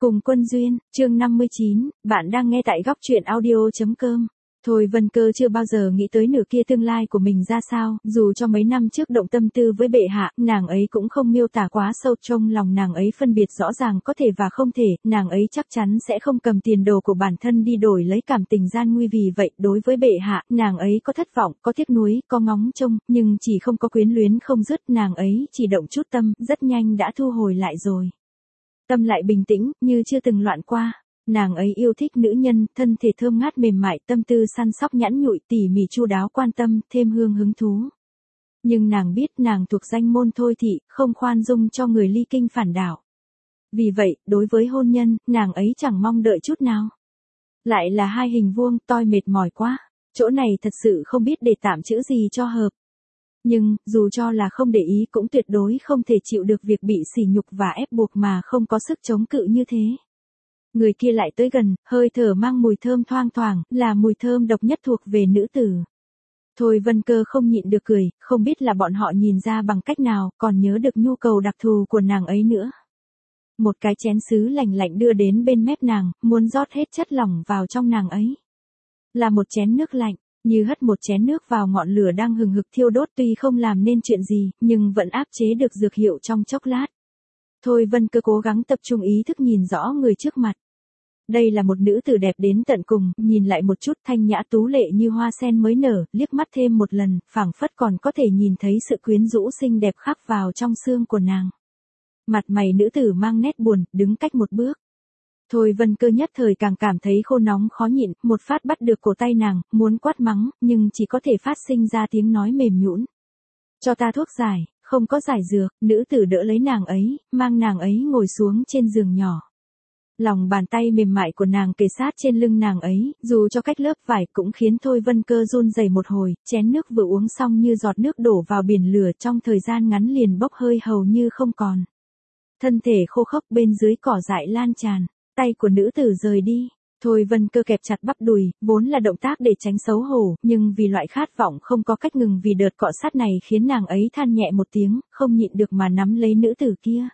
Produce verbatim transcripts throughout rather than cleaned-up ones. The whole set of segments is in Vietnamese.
Cùng Quân Duyên, chương năm mươi chín, bạn đang nghe tại góc truyện audio.com. Thôi Vân Cơ chưa bao giờ nghĩ tới nửa kia tương lai của mình ra sao, dù cho mấy năm trước động tâm tư với bệ hạ, nàng ấy cũng không miêu tả quá sâu, trong lòng nàng ấy phân biệt rõ ràng có thể và không thể, nàng ấy chắc chắn sẽ không cầm tiền đồ của bản thân đi đổi lấy cảm tình gian nguy, vì vậy đối với bệ hạ, nàng ấy có thất vọng, có tiếc nuối, có ngóng trông, nhưng chỉ không có quyến luyến không dứt, nàng ấy chỉ động chút tâm, rất nhanh đã thu hồi lại rồi. Tâm lại bình tĩnh, như chưa từng loạn qua. Nàng ấy yêu thích nữ nhân, thân thể thơm ngát mềm mại, tâm tư săn sóc nhẵn nhụi, tỉ mỉ chu đáo quan tâm, thêm hương hứng thú. Nhưng nàng biết nàng thuộc danh môn thôi thị, không khoan dung cho người ly kinh phản đạo. Vì vậy, đối với hôn nhân, nàng ấy chẳng mong đợi chút nào. Lại là hai hình vuông, toi mệt mỏi quá. Chỗ này thật sự không biết để tạm chữ gì cho hợp. Nhưng, dù cho là không để ý cũng tuyệt đối không thể chịu được việc bị sỉ nhục và ép buộc mà không có sức chống cự như thế. Người kia lại tới gần, hơi thở mang mùi thơm thoang thoảng, là mùi thơm độc nhất thuộc về nữ tử. Thôi Vân Cơ không nhịn được cười, không biết là bọn họ nhìn ra bằng cách nào, còn nhớ được nhu cầu đặc thù của nàng ấy nữa. Một cái chén sứ lạnh lạnh đưa đến bên mép nàng, muốn rót hết chất lỏng vào trong nàng ấy. Là một chén nước lạnh. Như hất một chén nước vào ngọn lửa đang hừng hực thiêu đốt, tuy không làm nên chuyện gì, nhưng vẫn áp chế được dược hiệu trong chốc lát. Thôi Vân Cơ cố gắng tập trung ý thức nhìn rõ người trước mặt. Đây là một nữ tử đẹp đến tận cùng, nhìn lại một chút thanh nhã tú lệ như hoa sen mới nở, liếc mắt thêm một lần, phảng phất còn có thể nhìn thấy sự quyến rũ xinh đẹp khắc vào trong xương của nàng. Mặt mày nữ tử mang nét buồn, đứng cách một bước. Thôi Vân Cơ nhất thời càng cảm thấy khô nóng khó nhịn, một phát bắt được cổ tay nàng, muốn quát mắng, nhưng chỉ có thể phát sinh ra tiếng nói mềm nhũn. Cho ta thuốc giải, không có giải dược, nữ tử đỡ lấy nàng ấy, mang nàng ấy ngồi xuống trên giường nhỏ. Lòng bàn tay mềm mại của nàng kề sát trên lưng nàng ấy, dù cho cách lớp vải cũng khiến Thôi Vân Cơ run rẩy một hồi, chén nước vừa uống xong như giọt nước đổ vào biển lửa, trong thời gian ngắn liền bốc hơi hầu như không còn. Thân thể khô khốc bên dưới cỏ dại lan tràn. Tay của nữ tử rời đi, Thôi Vân Cơ kẹp chặt bắp đùi, vốn là động tác để tránh xấu hổ, nhưng vì loại khát vọng không có cách ngừng vì đợt cọ sát này khiến nàng ấy than nhẹ một tiếng, không nhịn được mà nắm lấy nữ tử kia.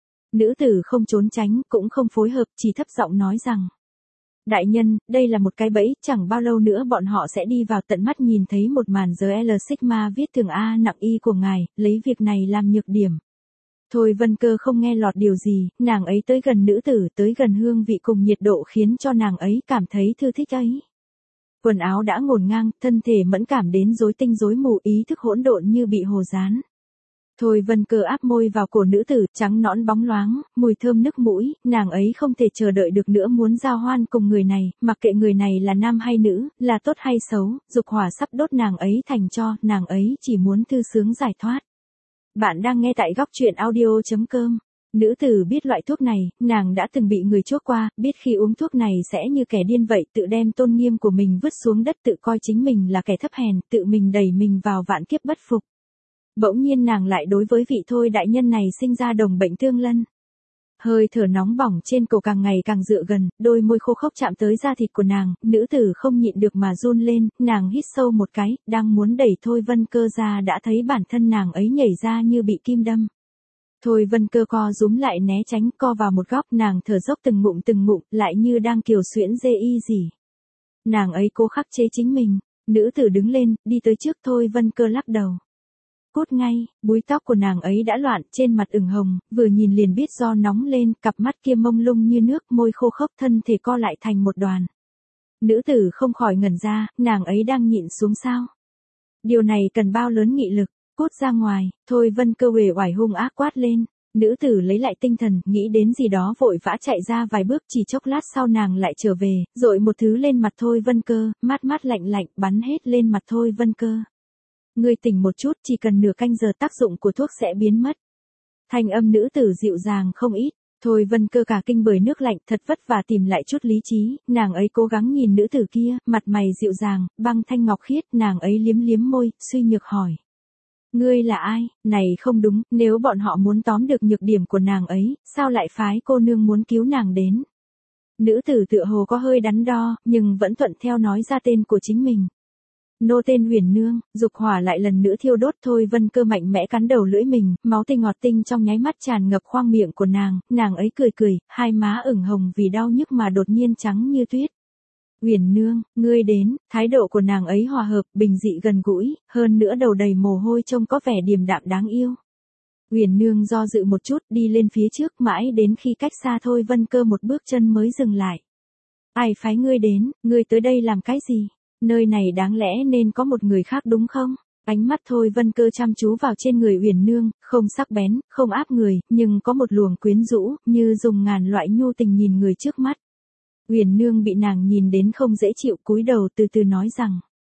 Nữ tử không trốn tránh, cũng không phối hợp, chỉ thấp giọng nói rằng: Đại nhân, đây là một cái bẫy, chẳng bao lâu nữa bọn họ sẽ đi vào, tận mắt nhìn thấy một màn giờ L Sigma viết thường A nặng Y của ngài, lấy việc này làm nhược điểm. Thôi Vân Cơ không nghe lọt điều gì, nàng ấy tới gần nữ tử, tới gần hương vị cùng nhiệt độ khiến cho nàng ấy cảm thấy thư thích ấy. Quần áo đã ngổn ngang, thân thể mẫn cảm đến rối tinh rối mù, ý thức hỗn độn như bị hồ dán. Thôi Vân Cơ áp môi vào cổ nữ tử, trắng nõn bóng loáng, mùi thơm nức mũi, nàng ấy không thể chờ đợi được nữa, muốn giao hoan cùng người này, mặc kệ người này là nam hay nữ, là tốt hay xấu, dục hỏa sắp đốt nàng ấy thành tro, nàng ấy chỉ muốn thư sướng giải thoát. Bạn đang nghe tại góc truyện audio.com. Nữ tử biết loại thuốc này, nàng đã từng bị người chuốc qua, biết khi uống thuốc này sẽ như kẻ điên vậy, tự đem tôn nghiêm của mình vứt xuống đất, tự coi chính mình là kẻ thấp hèn, tự mình đẩy mình vào vạn kiếp bất phục. Bỗng nhiên nàng lại đối với vị Thôi đại nhân này sinh ra đồng bệnh tương lân. Hơi thở nóng bỏng trên cổ càng ngày càng dựa gần, đôi môi khô khốc chạm tới da thịt của nàng, nữ tử không nhịn được mà run lên, nàng hít sâu một cái, đang muốn đẩy Thôi Vân Cơ ra đã thấy bản thân nàng ấy nhảy ra như bị kim đâm. Thôi Vân Cơ co rúm lại né tránh, co vào một góc, nàng thở dốc từng ngụm từng ngụm, lại như đang kiều xuyễn dê y gì. Nàng ấy cố khắc chế chính mình, nữ tử đứng lên, đi tới trước Thôi Vân Cơ lắc đầu. Cút ngay, búi tóc của nàng ấy đã loạn, trên mặt ửng hồng, vừa nhìn liền biết do nóng lên, cặp mắt kia mông lung như nước, môi khô khốc, thân thể co lại thành một đoàn. Nữ tử không khỏi ngẩn ra, nàng ấy đang nhịn xuống sao? Điều này cần bao lớn nghị lực, cút ra ngoài, Thôi Vân Cơ uể oải hung ác quát lên. Nữ tử lấy lại tinh thần, nghĩ đến gì đó vội vã chạy ra vài bước, chỉ chốc lát sau nàng lại trở về, dội một thứ lên mặt Thôi Vân Cơ, mát mát lạnh lạnh, bắn hết lên mặt Thôi Vân Cơ. Ngươi tỉnh một chút, chỉ cần nửa canh giờ tác dụng của thuốc sẽ biến mất. Thanh âm nữ tử dịu dàng không ít, Thôi Vân Cơ cả kinh bởi nước lạnh, thật vất vả tìm lại chút lý trí, nàng ấy cố gắng nhìn nữ tử kia, mặt mày dịu dàng, băng thanh ngọc khiết, nàng ấy liếm liếm môi, suy nhược hỏi. Ngươi là ai? Này không đúng, nếu bọn họ muốn tóm được nhược điểm của nàng ấy, sao lại phái cô nương muốn cứu nàng đến? Nữ tử tựa hồ có hơi đắn đo, nhưng vẫn thuận theo nói ra tên của chính mình. Nô tên Huyền Nương, dục hỏa lại lần nữa thiêu đốt. Thôi Vân Cơ mạnh mẽ cắn đầu lưỡi mình, máu tươi ngọt tinh trong nháy mắt tràn ngập khoang miệng của nàng, nàng ấy cười cười, hai má ửng hồng vì đau nhức mà đột nhiên trắng như tuyết. Huyền Nương, ngươi đến, thái độ của nàng ấy hòa hợp, bình dị gần gũi, hơn nữa đầu đầy mồ hôi trông có vẻ điềm đạm đáng yêu. Huyền Nương do dự một chút đi lên phía trước mãi đến khi cách xa Thôi Vân Cơ một bước chân mới dừng lại. Ai phái ngươi đến, ngươi tới đây làm cái gì? Nơi này đáng lẽ nên có một người khác đúng không? Ánh mắt Thôi Vân Cơ chăm chú vào trên người Huyền Nương, không sắc bén, không áp người, nhưng có một luồng quyến rũ, như dùng ngàn loại nhu tình nhìn người trước mắt. Huyền Nương bị nàng nhìn đến không dễ chịu, cúi đầu từ từ nói rằng.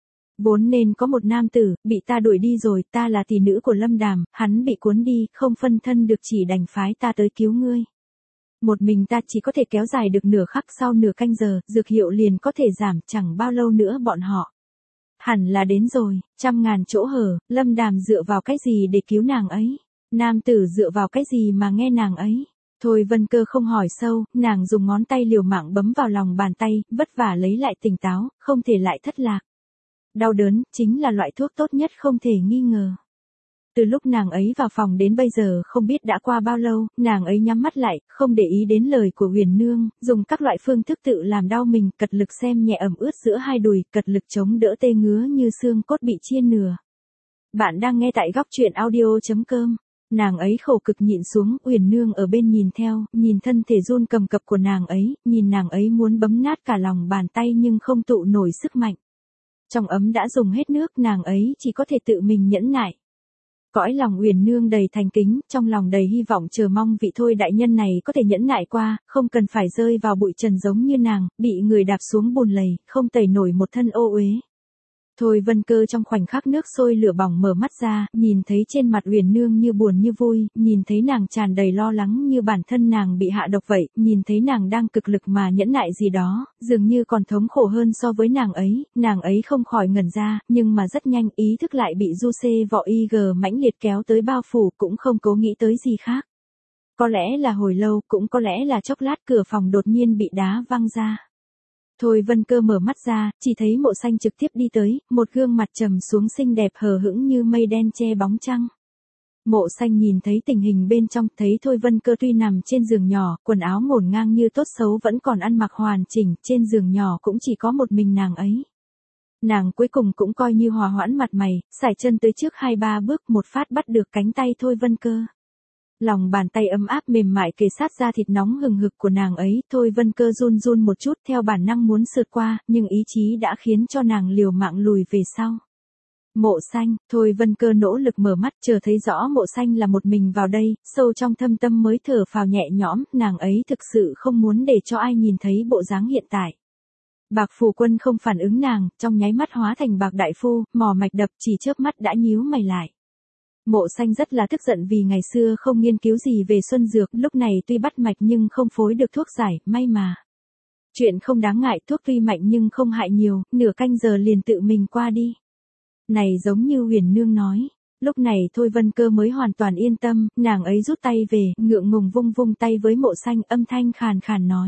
Vốn nên có một nam tử, bị ta đuổi đi rồi, ta là tỷ nữ của Lâm Đàm, hắn bị cuốn đi, không phân thân được chỉ đành phái ta tới cứu ngươi. Một mình ta chỉ có thể kéo dài được nửa khắc, sau nửa canh giờ, dược hiệu liền có thể giảm, chẳng bao lâu nữa bọn họ. Hẳn là đến rồi, trăm ngàn chỗ hở, Lâm Đàm dựa vào cái gì để cứu nàng ấy? Nam tử dựa vào cái gì mà nghe nàng ấy? Thôi Vân Cơ không hỏi sâu, nàng dùng ngón tay liều mạng bấm vào lòng bàn tay, vất vả lấy lại tỉnh táo, không thể lại thất lạc. Đau đớn, chính là loại thuốc tốt nhất không thể nghi ngờ. Từ lúc nàng ấy vào phòng đến bây giờ không biết đã qua bao lâu, nàng ấy nhắm mắt lại, không để ý đến lời của Huyền Nương, dùng các loại phương thức tự làm đau mình, cật lực xem nhẹ ẩm ướt giữa hai đùi, cật lực chống đỡ tê ngứa như xương cốt bị chia nửa. Bạn đang nghe tại góc truyện audio chấm com. Nàng ấy khổ cực nhịn xuống, Huyền Nương ở bên nhìn theo, nhìn thân thể run cầm cập của nàng ấy, nhìn nàng ấy muốn bấm nát cả lòng bàn tay nhưng không tụ nổi sức mạnh. Trong ấm đã dùng hết nước, nàng ấy chỉ có thể tự mình nhẫn nại. Cõi lòng Huyền Nương đầy thành kính, trong lòng đầy hy vọng chờ mong vị Thôi đại nhân này có thể nhẫn nại qua, không cần phải rơi vào bụi trần giống như nàng, bị người đạp xuống bùn lầy, không tẩy nổi một thân ô uế. Thôi Vân Cơ trong khoảnh khắc nước sôi lửa bỏng mở mắt ra, nhìn thấy trên mặt Huyền Nương như buồn như vui, nhìn thấy nàng tràn đầy lo lắng như bản thân nàng bị hạ độc vậy, nhìn thấy nàng đang cực lực mà nhẫn nại gì đó, dường như còn thống khổ hơn so với nàng ấy, nàng ấy không khỏi ngẩn ra, nhưng mà rất nhanh ý thức lại bị du xê vọ y gờ mãnh liệt kéo tới bao phủ, cũng không cố nghĩ tới gì khác. Có lẽ là hồi lâu, cũng có lẽ là chốc lát, cửa phòng đột nhiên bị đá văng ra. Thôi Vân Cơ mở mắt ra, chỉ thấy Mộ Xanh trực tiếp đi tới, một gương mặt trầm xuống xinh đẹp hờ hững như mây đen che bóng trăng. Mộ Xanh nhìn thấy tình hình bên trong, thấy Thôi Vân Cơ tuy nằm trên giường nhỏ, quần áo ngổn ngang như tốt xấu vẫn còn ăn mặc hoàn chỉnh, trên giường nhỏ cũng chỉ có một mình nàng ấy. Nàng cuối cùng cũng coi như hòa hoãn mặt mày, sải chân tới trước hai ba bước, một phát bắt được cánh tay Thôi Vân Cơ. Lòng bàn tay ấm áp mềm mại kề sát da thịt nóng hừng hực của nàng ấy, Thôi Vân Cơ run run một chút theo bản năng muốn sượt qua, nhưng ý chí đã khiến cho nàng liều mạng lùi về sau. Mộ Xanh, Thôi Vân Cơ nỗ lực mở mắt, chờ thấy rõ Mộ Xanh là một mình vào đây, sâu trong thâm tâm mới thở phào nhẹ nhõm, nàng ấy thực sự không muốn để cho ai nhìn thấy bộ dáng hiện tại. Bạc Phù Quân không phản ứng nàng, trong nháy mắt hóa thành Bạc Đại Phu, mò mạch đập, chỉ chớp mắt đã nhíu mày lại. Mộ Xanh rất là tức giận vì ngày xưa không nghiên cứu gì về xuân dược, lúc này tuy bắt mạch nhưng không phối được thuốc giải, may mà. Chuyện không đáng ngại, thuốc tuy mạnh nhưng không hại nhiều, nửa canh giờ liền tự mình qua đi. Này giống như Huyền Nương nói. Lúc này Thôi Vân Cơ mới hoàn toàn yên tâm, nàng ấy rút tay về, ngượng ngùng vung vung tay với Mộ Xanh, âm thanh khàn khàn nói.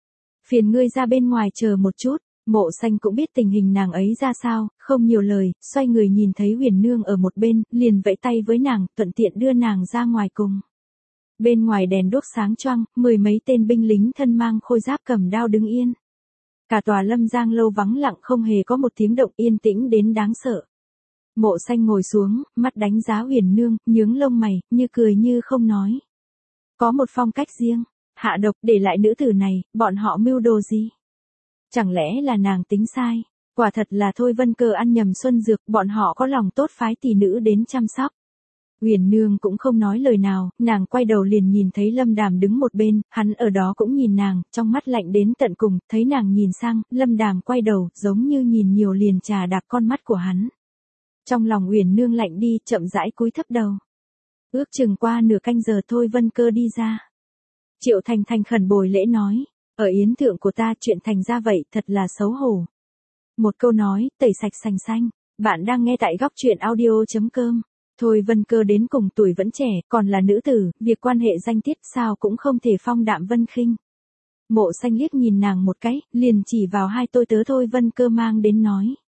Phiền ngươi ra bên ngoài chờ một chút. Mộ Xanh cũng biết tình hình nàng ấy ra sao, không nhiều lời, xoay người nhìn thấy Huyền Nương ở một bên, liền vẫy tay với nàng, thuận tiện đưa nàng ra ngoài cùng. Bên ngoài đèn đuốc sáng choang, mười mấy tên binh lính thân mang khôi giáp cầm đao đứng yên. Cả tòa Lâm Giang lâu vắng lặng, không hề có một tiếng động, yên tĩnh đến đáng sợ. Mộ Xanh ngồi xuống, mắt đánh giá Huyền Nương, nhướng lông mày, như cười như không nói. Có một phong cách riêng, hạ độc để lại nữ tử này, bọn họ mưu đồ gì? Chẳng lẽ là nàng tính sai? Quả thật là Thôi Vân Cơ ăn nhầm xuân dược, bọn họ có lòng tốt phái tỷ nữ đến chăm sóc. Huyền Nương cũng không nói lời nào, nàng quay đầu liền nhìn thấy Lâm Đàm đứng một bên, hắn ở đó cũng nhìn nàng, trong mắt lạnh đến tận cùng, thấy nàng nhìn sang, Lâm Đàm quay đầu, giống như nhìn nhiều liền trà đạp con mắt của hắn. Trong lòng Huyền Nương lạnh đi, chậm rãi cúi thấp đầu. Ước chừng qua nửa canh giờ Thôi Vân Cơ đi ra. Triệu Thành thành khẩn bồi lễ nói. Ở yến thượng của ta chuyện thành ra vậy, thật là xấu hổ. Một câu nói, tẩy sạch sành xanh. Bạn đang nghe tại góc truyện audio chấm com. Thôi Vân Cơ đến cùng tuổi vẫn trẻ, còn là nữ tử, việc quan hệ danh tiết sao cũng không thể phong đạm vân khinh. Mộ Xanh liếc nhìn nàng một cái, liền chỉ vào hai tôi tớ Thôi Vân Cơ mang đến nói.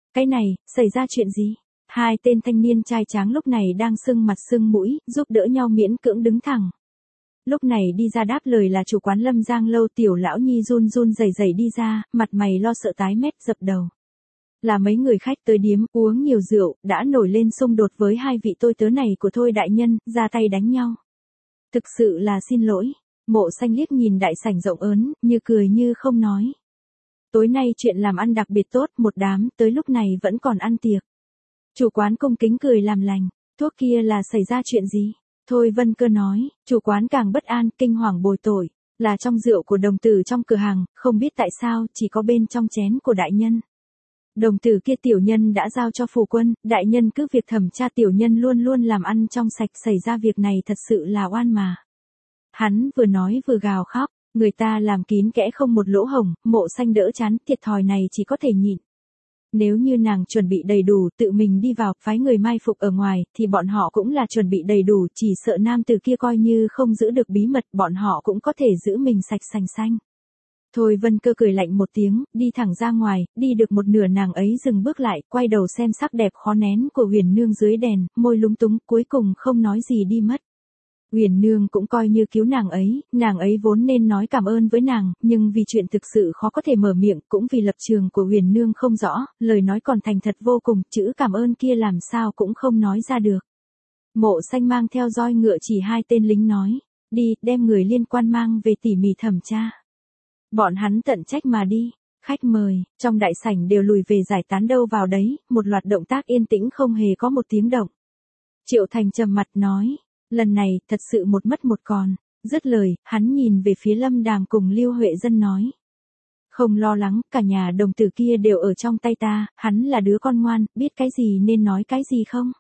Cái này, xảy ra chuyện gì? Hai tên thanh niên trai tráng lúc này đang sưng mặt sưng mũi, giúp đỡ nhau miễn cưỡng đứng thẳng. Lúc này đi ra đáp lời là chủ quán Lâm Giang Lâu. Tiểu lão nhi run run rẩy rẩy đi ra, mặt mày lo sợ tái mét dập đầu. Là mấy người khách tới điếm uống nhiều rượu, đã nổi lên xung đột với hai vị tôi tớ này của Thôi đại nhân, ra tay đánh nhau. Thực sự là xin lỗi. Mộ Xanh liếc nhìn đại sảnh rộng ớn, như cười như không nói. Tối nay chuyện làm ăn đặc biệt tốt, một đám tới lúc này vẫn còn ăn tiệc. Chủ quán cung kính cười làm lành. Thuốc kia là xảy ra chuyện gì? Thôi Vân Cơ nói. Chủ quán càng bất an, kinh hoàng bồi tội. Là trong rượu của đồng tử trong cửa hàng, không biết tại sao, chỉ có bên trong chén của đại nhân. Đồng tử kia tiểu nhân đã giao cho phủ quân, đại nhân cứ việc thẩm tra, tiểu nhân luôn luôn làm ăn trong sạch, xảy ra việc này thật sự là oan mà. Hắn vừa nói vừa gào khóc, người ta làm kín kẽ không một lỗ hổng, Mộ Xanh đỡ chán, thiệt thòi này chỉ có thể nhịn. Nếu như nàng chuẩn bị đầy đủ, tự mình đi vào, phái người mai phục ở ngoài, thì bọn họ cũng là chuẩn bị đầy đủ, chỉ sợ nam tử kia coi như không giữ được bí mật, bọn họ cũng có thể giữ mình sạch sành xanh. Thôi Vân Cơ cười lạnh một tiếng, đi thẳng ra ngoài, đi được một nửa nàng ấy dừng bước lại, quay đầu xem sắc đẹp khó nén của Huyền Nương dưới đèn, môi lúng túng, cuối cùng không nói gì đi mất. Huyền Nương cũng coi như cứu nàng ấy, nàng ấy vốn nên nói cảm ơn với nàng, nhưng vì chuyện thực sự khó có thể mở miệng, cũng vì lập trường của Huyền Nương không rõ, lời nói còn thành thật vô cùng, chữ cảm ơn kia làm sao cũng không nói ra được. Mộ Xanh mang theo roi ngựa chỉ hai tên lính nói, đi, đem người liên quan mang về tỉ mỉ thẩm tra. Bọn hắn tận trách mà đi. Khách mời, trong đại sảnh đều lùi về giải tán đâu vào đấy, một loạt động tác yên tĩnh không hề có một tiếng động. Triệu Thành trầm mặt nói, lần này, thật sự một mất một còn. Dứt lời, hắn nhìn về phía Lâm Đàm cùng Lưu Huệ Dân nói. Không lo lắng, cả nhà đồng tử kia đều ở trong tay ta, hắn là đứa con ngoan, biết cái gì nên nói cái gì không?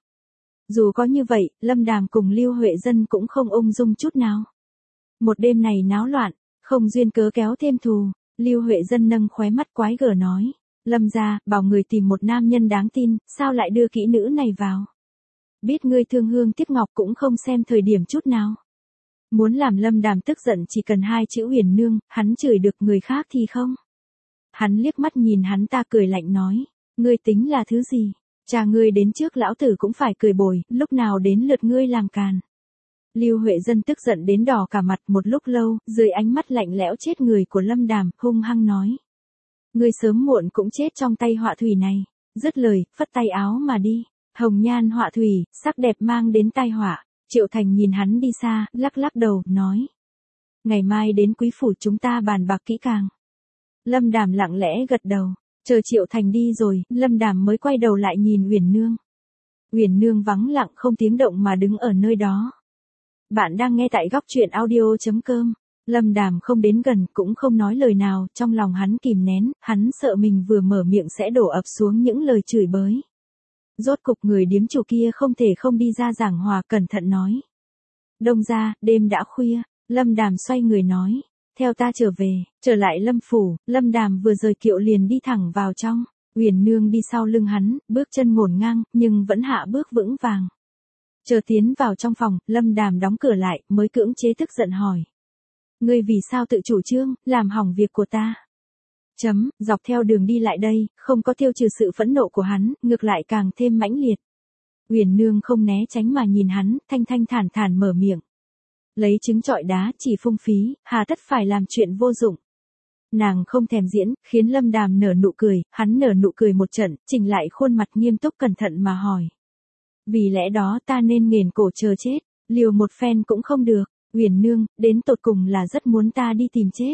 Dù có như vậy, Lâm Đàm cùng Lưu Huệ Dân cũng không ung dung chút nào. Một đêm này náo loạn, không duyên cớ kéo thêm thù. Lưu Huệ Dân nâng khóe mắt quái gở nói, Lâm gia, bảo người tìm một nam nhân đáng tin, sao lại đưa kỹ nữ này vào? Biết ngươi thương hương tiếc ngọc cũng không xem thời điểm chút nào. Muốn làm Lâm Đàm tức giận chỉ cần hai chữ Huyền Nương, hắn chửi được người khác thì không. Hắn liếc mắt nhìn hắn ta cười lạnh nói, ngươi tính là thứ gì? Cha ngươi đến trước lão tử cũng phải cười bồi, lúc nào đến lượt ngươi làm càn. Lưu Huệ Dân tức giận đến đỏ cả mặt một lúc lâu, dưới ánh mắt lạnh lẽo chết người của Lâm Đàm, hung hăng nói. Ngươi sớm muộn cũng chết trong tay họa thủy này. Dứt lời, phất tay áo mà đi. Hồng nhan họa thủy, sắc đẹp mang đến tai họa. Triệu Thành nhìn hắn đi xa, lắc lắc đầu, nói. Ngày mai đến quý phủ chúng ta bàn bạc kỹ càng. Lâm Đàm lặng lẽ gật đầu. Chờ Triệu Thành đi rồi, Lâm Đàm mới quay đầu lại nhìn Huyền Nương. Huyền Nương vắng lặng không tiếng động mà đứng ở nơi đó. Bạn đang nghe tại góc truyện audio chấm com. Lâm Đàm không đến gần cũng không nói lời nào, trong lòng hắn kìm nén, hắn sợ mình vừa mở miệng sẽ đổ ập xuống những lời chửi bới. Rốt cục người điếm chủ kia không thể không đi ra giảng hòa, cẩn thận nói. Đông ra, đêm đã khuya, Lâm Đàm xoay người nói. Theo ta trở về, trở lại Lâm phủ, Lâm Đàm vừa rời kiệu liền đi thẳng vào trong. Huyền Nương đi sau lưng hắn, bước chân ngổn ngang, nhưng vẫn hạ bước vững vàng. Chờ tiến vào trong phòng, Lâm Đàm đóng cửa lại, mới cưỡng chế tức giận hỏi. Ngươi vì sao tự chủ trương, làm hỏng việc của ta? Chấm, dọc theo đường đi lại đây, không có tiêu trừ sự phẫn nộ của hắn, ngược lại càng thêm mãnh liệt. Huyền Nương không né tránh mà nhìn hắn, thanh thanh thản thản mở miệng. Lấy trứng trọi đá, chỉ phung phí, hà tất phải làm chuyện vô dụng. Nàng không thèm diễn, khiến Lâm Đàm nở nụ cười, hắn nở nụ cười một trận, chỉnh lại khuôn mặt nghiêm túc cẩn thận mà hỏi. Vì lẽ đó ta nên nghền cổ chờ chết, liều một phen cũng không được. Huyền Nương, đến tột cùng là rất muốn ta đi tìm chết.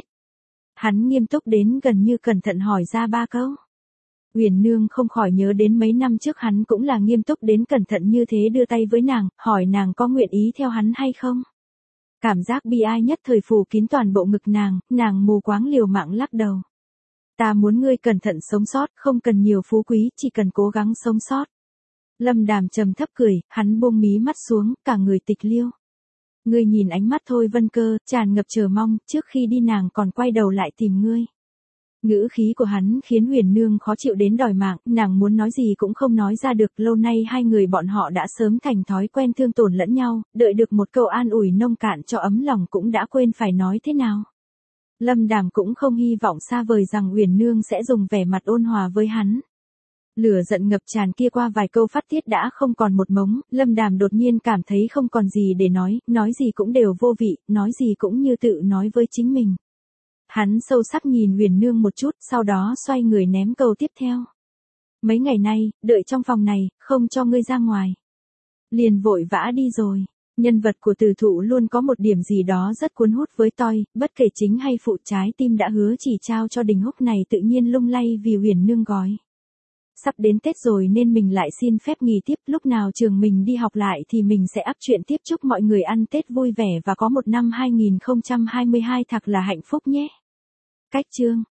Hắn nghiêm túc đến gần như cẩn thận hỏi ra ba câu. Huyền Nương không khỏi nhớ đến mấy năm trước hắn cũng là nghiêm túc đến cẩn thận như thế, đưa tay với nàng, hỏi nàng có nguyện ý theo hắn hay không. Cảm giác bi ai nhất thời phủ kín toàn bộ ngực nàng, nàng mù quáng liều mạng lắc đầu. Ta muốn ngươi cẩn thận sống sót, không cần nhiều phú quý, chỉ cần cố gắng sống sót. Lâm Đàm trầm thấp cười, hắn buông mí mắt xuống, cả người tịch liêu. Ngươi nhìn ánh mắt Thôi Vân Cơ, tràn ngập chờ mong, trước khi đi nàng còn quay đầu lại tìm ngươi. Ngữ khí của hắn khiến Huyền Nương khó chịu đến đòi mạng, nàng muốn nói gì cũng không nói ra được, lâu nay hai người bọn họ đã sớm thành thói quen thương tổn lẫn nhau, đợi được một câu an ủi nông cạn cho ấm lòng cũng đã quên phải nói thế nào. Lâm Đàm cũng không hy vọng xa vời rằng Huyền Nương sẽ dùng vẻ mặt ôn hòa với hắn. Lửa giận ngập tràn kia qua vài câu phát tiết đã không còn một mống, Lâm Đàm đột nhiên cảm thấy không còn gì để nói, nói gì cũng đều vô vị, nói gì cũng như tự nói với chính mình. Hắn sâu sắc nhìn Huyền Nương một chút, sau đó xoay người ném câu tiếp theo. Mấy ngày nay, đợi trong phòng này, không cho ngươi ra ngoài. Liền vội vã đi rồi. Nhân vật của Từ Thụ luôn có một điểm gì đó rất cuốn hút với tôi, bất kể chính hay phụ, trái tim đã hứa chỉ trao cho Đình Húc này tự nhiên lung lay vì Huyền Nương gói. Sắp đến Tết rồi nên mình lại xin phép nghỉ tiếp, lúc nào trường mình đi học lại thì mình sẽ up chuyện tiếp. Chúc mọi người ăn Tết vui vẻ và có một năm hai nghìn không trăm hai mươi hai thật là hạnh phúc nhé. Cách chương